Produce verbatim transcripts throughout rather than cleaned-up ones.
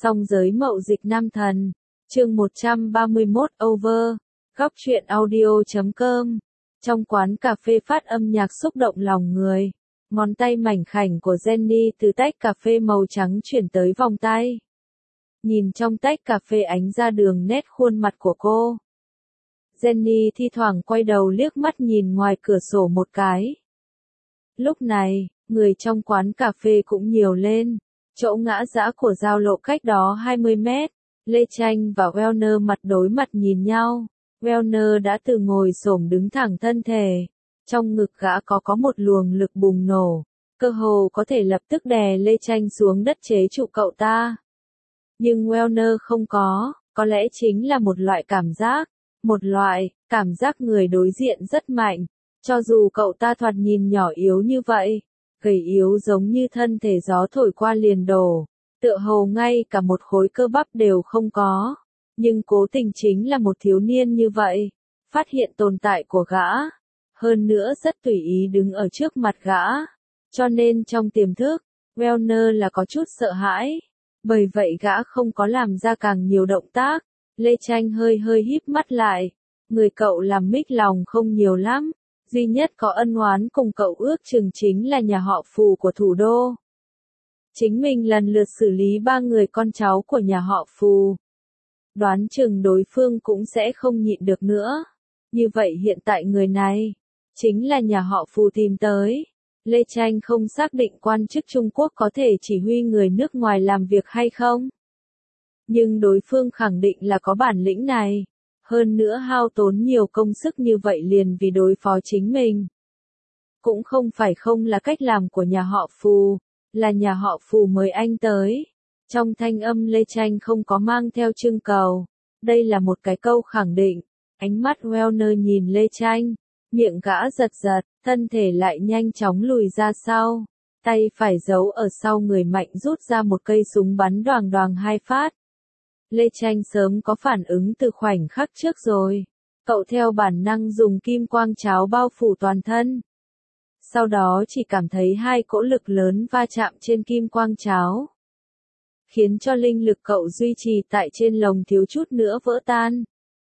Song giới mậu dịch nam thần. Chương một trăm ba mươi mốt over. Góc truyện audio chấm com. Trong quán cà phê phát âm nhạc xúc động lòng người. Ngón tay mảnh khảnh của Jenny từ tách cà phê màu trắng chuyển tới vòng tay. Nhìn trong tách cà phê ánh ra đường nét khuôn mặt của cô. Jenny thi thoảng quay đầu liếc mắt nhìn ngoài cửa sổ một cái. Lúc này, người trong quán cà phê cũng nhiều lên. Chỗ ngã giã của giao lộ cách đó hai mươi mét. Lê Tranh và Werner mặt đối mặt nhìn nhau. Werner đã từ ngồi xổm đứng thẳng thân thể. Trong ngực gã có có một luồng lực bùng nổ. Cơ hồ có thể lập tức đè Lê Tranh xuống đất chế trụ cậu ta. Nhưng Werner không có, có lẽ chính là một loại cảm giác. Một loại, cảm giác người đối diện rất mạnh. Cho dù cậu ta thoạt nhìn nhỏ yếu như vậy, gầy yếu giống như thân thể gió thổi qua liền đổ, tựa hồ ngay cả một khối cơ bắp đều không có. Nhưng cố tình chính là một thiếu niên như vậy, phát hiện tồn tại của gã, hơn nữa rất tùy ý đứng ở trước mặt gã. Cho nên trong tiềm thức, Werner là có chút sợ hãi, bởi vậy gã không có làm ra càng nhiều động tác. Lê Tranh hơi hơi híp mắt lại, người cậu làm mích lòng không nhiều lắm. Duy nhất có ân oán cùng cậu ước chừng chính là nhà họ Phù của thủ đô. Chính mình lần lượt xử lý ba người con cháu của nhà họ Phù. Đoán chừng đối phương cũng sẽ không nhịn được nữa. Như vậy hiện tại người này, chính là nhà họ Phù tìm tới. Lê Tranh không xác định quan chức Trung Quốc có thể chỉ huy người nước ngoài làm việc hay không. Nhưng đối phương khẳng định là có bản lĩnh này. Hơn nữa hao tốn nhiều công sức như vậy liền vì đối phó chính mình. Cũng không phải không là cách làm của nhà họ Phù, là nhà họ Phù mời anh tới. Trong thanh âm Lê Tranh không có mang theo trưng cầu. Đây là một cái câu khẳng định. Ánh mắt Werner nhìn Lê Tranh, miệng gã giật giật, thân thể lại nhanh chóng lùi ra sau. Tay phải giấu ở sau người mạnh rút ra một cây súng bắn đoàng đoàng hai phát. Lê Tranh sớm có phản ứng từ khoảnh khắc trước rồi. Cậu theo bản năng dùng kim quang cháo bao phủ toàn thân. Sau đó chỉ cảm thấy hai cỗ lực lớn va chạm trên kim quang cháo. Khiến cho linh lực cậu duy trì tại trên lồng thiếu chút nữa vỡ tan.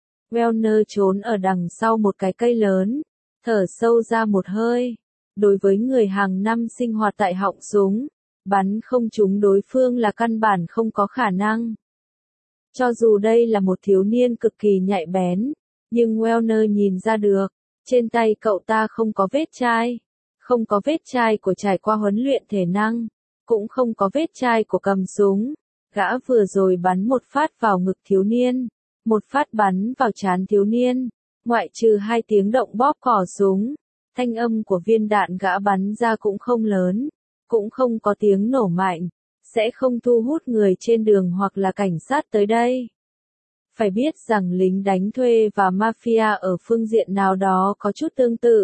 Werner trốn ở đằng sau một cái cây lớn. Thở sâu ra một hơi. Đối với người hàng năm sinh hoạt tại họng súng, bắn không trúng đối phương là căn bản không có khả năng. Cho dù đây là một thiếu niên cực kỳ nhạy bén, nhưng Werner nhìn ra được, trên tay cậu ta không có vết chai, không có vết chai của trải qua huấn luyện thể năng, cũng không có vết chai của cầm súng. Gã vừa rồi bắn một phát vào ngực thiếu niên, một phát bắn vào trán thiếu niên, ngoại trừ hai tiếng động bóp cò súng, thanh âm của viên đạn gã bắn ra cũng không lớn, cũng không có tiếng nổ mạnh. Sẽ không thu hút người trên đường hoặc là cảnh sát tới đây. Phải biết rằng lính đánh thuê và mafia ở phương diện nào đó có chút tương tự.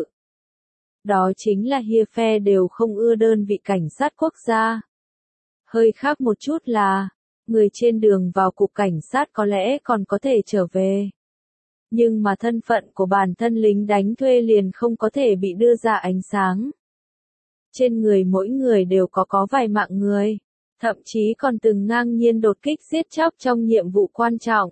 Đó chính là hia phe đều không ưa đơn vị cảnh sát quốc gia. Hơi khác một chút là, người trên đường vào cục cảnh sát có lẽ còn có thể trở về. Nhưng mà thân phận của bản thân lính đánh thuê liền không có thể bị đưa ra ánh sáng. Trên người mỗi người đều có có vài mạng người. Thậm chí còn từng ngang nhiên đột kích giết chóc trong nhiệm vụ quan trọng.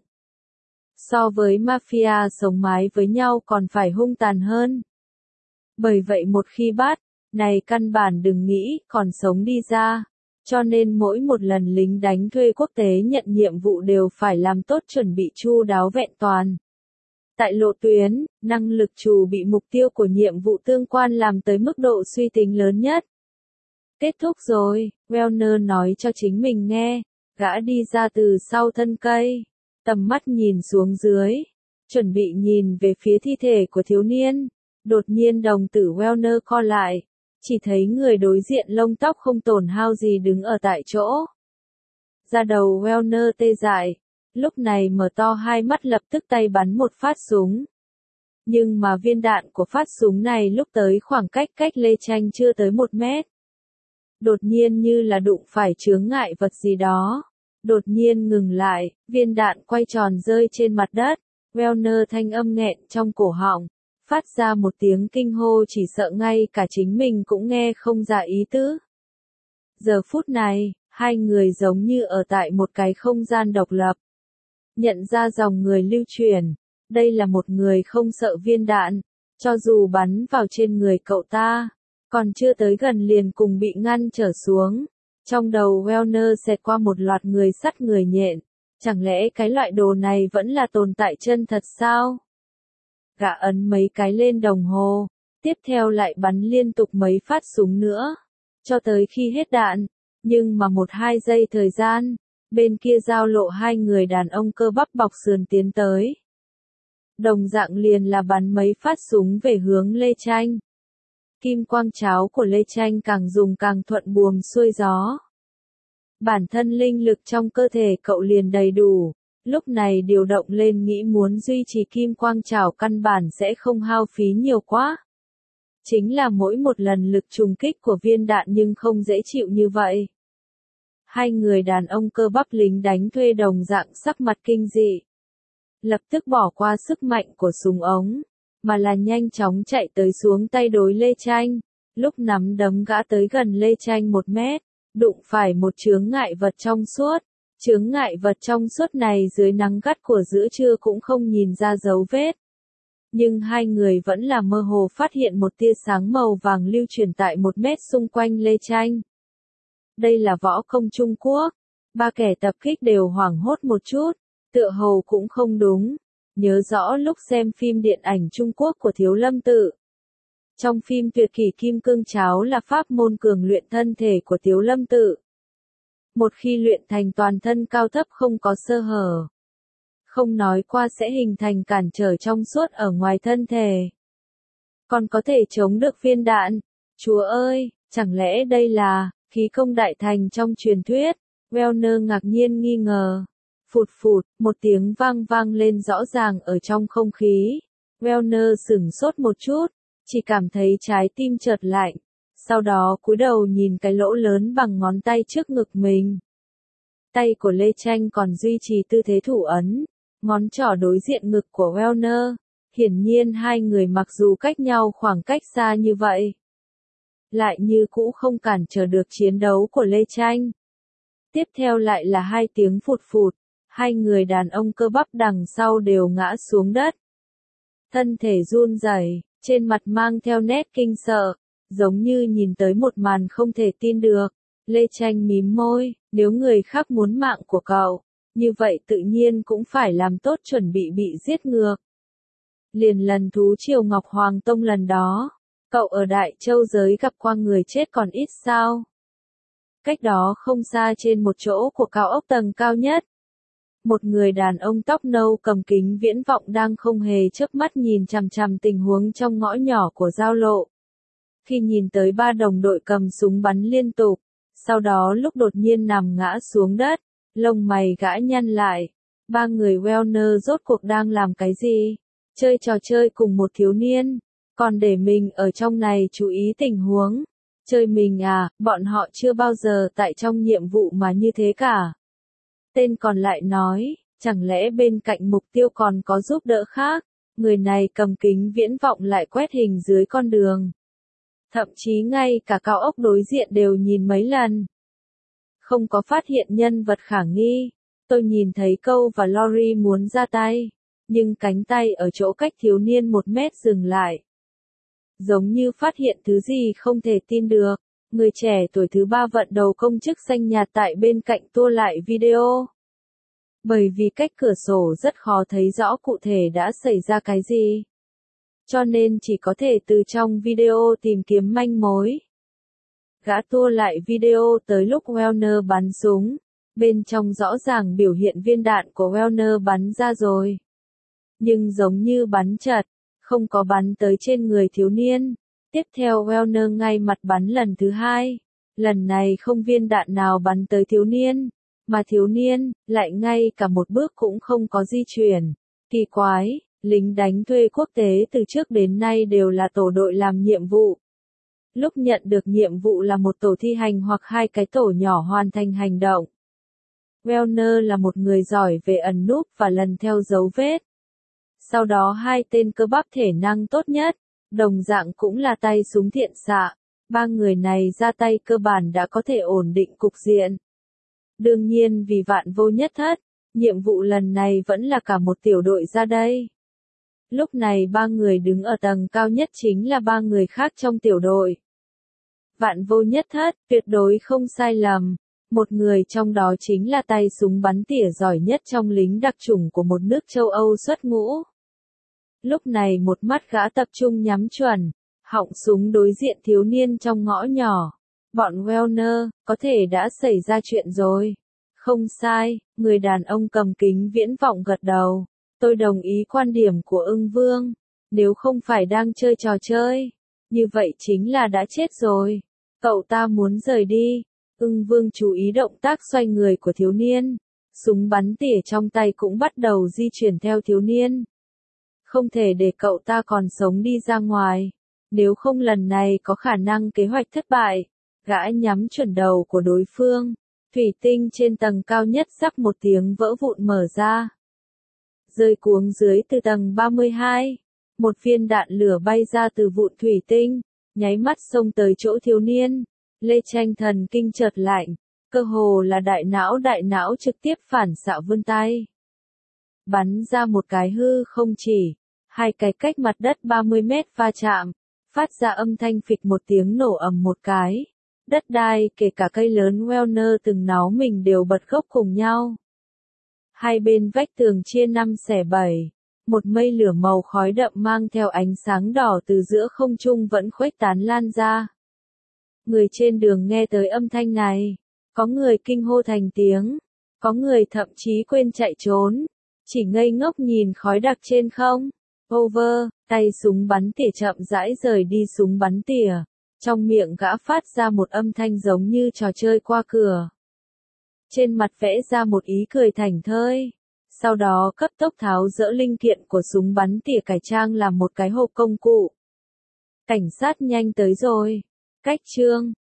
So với mafia sống mái với nhau còn phải hung tàn hơn. Bởi vậy một khi bắt, này căn bản đừng nghĩ còn sống đi ra. Cho nên mỗi một lần lính đánh thuê quốc tế nhận nhiệm vụ đều phải làm tốt chuẩn bị chu đáo vẹn toàn. Tại lộ tuyến, năng lực chủ bị mục tiêu của nhiệm vụ tương quan làm tới mức độ suy tính lớn nhất. Kết thúc rồi, Werner nói cho chính mình nghe, gã đi ra từ sau thân cây, tầm mắt nhìn xuống dưới, chuẩn bị nhìn về phía thi thể của thiếu niên, đột nhiên đồng tử Werner co lại, chỉ thấy người đối diện lông tóc không tổn hao gì đứng ở tại chỗ. Da đầu Werner tê dại, lúc này mở to hai mắt lập tức tay bắn một phát súng. Nhưng mà viên đạn của phát súng này lúc tới khoảng cách cách Lê Tranh chưa tới một mét. Đột nhiên như là đụng phải chướng ngại vật gì đó. Đột nhiên ngừng lại, viên đạn quay tròn rơi trên mặt đất. Werner thanh âm nghẹn trong cổ họng, phát ra một tiếng kinh hô chỉ sợ ngay cả chính mình cũng nghe không ra ý tứ. Giờ phút này, Hai người giống như ở tại một cái không gian độc lập. Nhận ra dòng người lưu truyền, đây là một người không sợ viên đạn, cho dù bắn vào trên người cậu ta, còn chưa tới gần liền cùng bị ngăn trở xuống. Trong đầu Werner xẹt qua một loạt người sắt người nhện, chẳng lẽ cái loại đồ này vẫn là tồn tại chân thật sao? Gã ấn mấy cái lên đồng hồ, tiếp theo lại bắn liên tục mấy phát súng nữa, cho tới khi hết đạn, nhưng mà một hai giây thời gian, bên kia giao lộ hai người đàn ông cơ bắp bọc sườn tiến tới. Đồng dạng liền là bắn mấy phát súng về hướng Lê Tranh. Kim quang cháo của Lê Tranh càng dùng càng thuận buồm xuôi gió. Bản thân linh lực trong cơ thể cậu liền đầy đủ, lúc này điều động lên nghĩ muốn duy trì kim quang cháo căn bản sẽ không hao phí nhiều quá. Chính là mỗi một lần lực trùng kích của viên đạn nhưng không dễ chịu như vậy. Hai người đàn ông cơ bắp lính đánh thuê đồng dạng sắc mặt kinh dị. Lập tức bỏ qua sức mạnh của súng ống, mà là nhanh chóng chạy tới xuống tay đối Lê Tranh. Lúc nắm đấm gã tới gần Lê Tranh một mét, đụng phải một chướng ngại vật trong suốt. Chướng ngại vật trong suốt này dưới nắng gắt của giữa trưa cũng không nhìn ra dấu vết. Nhưng hai người vẫn là mơ hồ phát hiện một tia sáng màu vàng lưu truyền tại một mét xung quanh Lê Tranh. Đây là võ công Trung Quốc. Ba kẻ tập kích đều hoảng hốt một chút, tựa hồ cũng không đúng. Nhớ rõ lúc xem phim điện ảnh Trung Quốc của Thiếu Lâm Tự. Trong phim Tuyệt kỷ Kim Cương Cháo là pháp môn cường luyện thân thể của Thiếu Lâm Tự. Một khi luyện thành toàn thân cao thấp không có sơ hở. Không nói qua sẽ hình thành cản trở trong suốt ở ngoài thân thể. Còn có thể chống được viên đạn. Chúa ơi, chẳng lẽ đây là khí công đại thành trong truyền thuyết? Werner ngạc nhiên nghi ngờ. Phụt phụt, một tiếng vang vang lên rõ ràng ở trong không khí. Werner sửng sốt một chút, chỉ cảm thấy trái tim chợt lạnh. Sau đó cúi đầu nhìn cái lỗ lớn bằng ngón tay trước ngực mình. Tay của Lê Tranh còn duy trì tư thế thủ ấn, ngón trỏ đối diện ngực của Werner. Hiển nhiên hai người mặc dù cách nhau khoảng cách xa như vậy, lại như cũ không cản trở được chiến đấu của Lê Tranh. Tiếp theo lại là hai tiếng phụt phụt, hai người đàn ông cơ bắp đằng sau đều ngã xuống đất. Thân thể run rẩy, trên mặt mang theo nét kinh sợ, giống như nhìn tới một màn không thể tin được. Lê Tranh mím môi, nếu người khác muốn mạng của cậu, như vậy tự nhiên cũng phải làm tốt chuẩn bị bị giết ngược. Liền lần thú triều Ngọc Hoàng Tông lần đó, cậu ở Đại Châu giới gặp qua người chết còn ít sao? Cách đó không xa trên một chỗ của cao ốc tầng cao nhất. Một người đàn ông tóc nâu cầm kính viễn vọng đang không hề chớp mắt nhìn chằm chằm tình huống trong ngõ nhỏ của giao lộ. Khi nhìn tới ba đồng đội cầm súng bắn liên tục, sau đó lúc đột nhiên nằm ngã xuống đất, lông mày gã nhăn lại. Ba người Werner rốt cuộc đang làm cái gì? Chơi trò chơi cùng một thiếu niên, còn để mình ở trong này chú ý tình huống. Chơi mình à, bọn họ chưa bao giờ tại trong nhiệm vụ mà như thế cả. Tên còn lại nói, chẳng lẽ bên cạnh mục tiêu còn có giúp đỡ khác? Người này cầm kính viễn vọng lại quét hình dưới con đường. Thậm chí ngay cả cao ốc đối diện đều nhìn mấy lần. Không có phát hiện nhân vật khả nghi. Tôi nhìn thấy Câu và Lori muốn ra tay, nhưng cánh tay ở chỗ cách thiếu niên một mét dừng lại. Giống như phát hiện thứ gì không thể tin được. Người trẻ tuổi thứ ba vận đầu công chức xanh nhạt tại bên cạnh tua lại video. Bởi vì cách cửa sổ rất khó thấy rõ cụ thể đã xảy ra cái gì. Cho nên chỉ có thể từ trong video tìm kiếm manh mối. Gã tua lại video tới lúc Werner bắn súng. Bên trong rõ ràng biểu hiện viên đạn của Werner bắn ra rồi. Nhưng giống như bắn chật, không có bắn tới trên người thiếu niên. Tiếp theo Werner ngay mặt bắn lần thứ hai. Lần này không viên đạn nào bắn tới thiếu niên, mà thiếu niên lại ngay cả một bước cũng không có di chuyển. Kỳ quái, lính đánh thuê quốc tế từ trước đến nay đều là tổ đội làm nhiệm vụ. Lúc nhận được nhiệm vụ là một tổ thi hành hoặc hai cái tổ nhỏ hoàn thành hành động. Werner là một người giỏi về ẩn núp và lần theo dấu vết. Sau đó hai tên cơ bắp thể năng tốt nhất, đồng dạng cũng là tay súng thiện xạ. Ba người này ra tay cơ bản đã có thể ổn định cục diện. Đương nhiên vì vạn vô nhất thất, nhiệm vụ lần này vẫn là cả một tiểu đội ra đây. Lúc này ba người đứng ở tầng cao nhất chính là ba người khác trong tiểu đội. Vạn vô nhất thất, tuyệt đối không sai lầm. Một người trong đó chính là tay súng bắn tỉa giỏi nhất trong lính đặc chủng của một nước châu Âu xuất ngũ. Lúc này một mắt gã tập trung nhắm chuẩn, họng súng đối diện thiếu niên trong ngõ nhỏ. Bọn Wellner, có thể đã xảy ra chuyện rồi. Không sai, người đàn ông cầm kính viễn vọng gật đầu. Tôi đồng ý quan điểm của ưng vương. Nếu không phải đang chơi trò chơi, như vậy chính là đã chết rồi. Cậu ta muốn rời đi. Ưng vương chú ý động tác xoay người của thiếu niên. Súng bắn tỉa trong tay cũng bắt đầu di chuyển theo thiếu niên. Không thể để cậu ta còn sống đi ra ngoài. Nếu không lần này có khả năng kế hoạch thất bại. Gã nhắm chuẩn đầu của đối phương. Thủy tinh trên tầng cao nhất rắc một tiếng vỡ vụn mở ra. Rơi cuống dưới từ tầng ba mươi hai. Một viên đạn lửa bay ra từ vụn thủy tinh, nháy mắt xông tới chỗ thiếu niên. Lê Tranh thần kinh chợt lạnh, cơ hồ là đại não đại não trực tiếp phản xạ vươn tay. Bắn ra một cái hư không chỉ, hai cái cách mặt đất ba mươi mét va chạm, phát ra âm thanh phịch một tiếng nổ ầm một cái. Đất đai kể cả cây lớn Wellner từng náo mình đều bật gốc cùng nhau. Hai bên vách tường chia năm xẻ bảy, một mây lửa màu khói đậm mang theo ánh sáng đỏ từ giữa không trung vẫn khuếch tán lan ra. Người trên đường nghe tới âm thanh này, có người kinh hô thành tiếng, có người thậm chí quên chạy trốn, chỉ ngây ngốc nhìn khói đặc trên không. Over, tay súng bắn tỉa chậm rãi rời đi súng bắn tỉa, trong miệng gã phát ra một âm thanh giống như trò chơi qua cửa. Trên mặt vẽ ra một ý cười thảnh thơi, sau đó cấp tốc tháo dỡ linh kiện của súng bắn tỉa cải trang làm một cái hộp công cụ. Cảnh sát nhanh tới rồi. Cách chương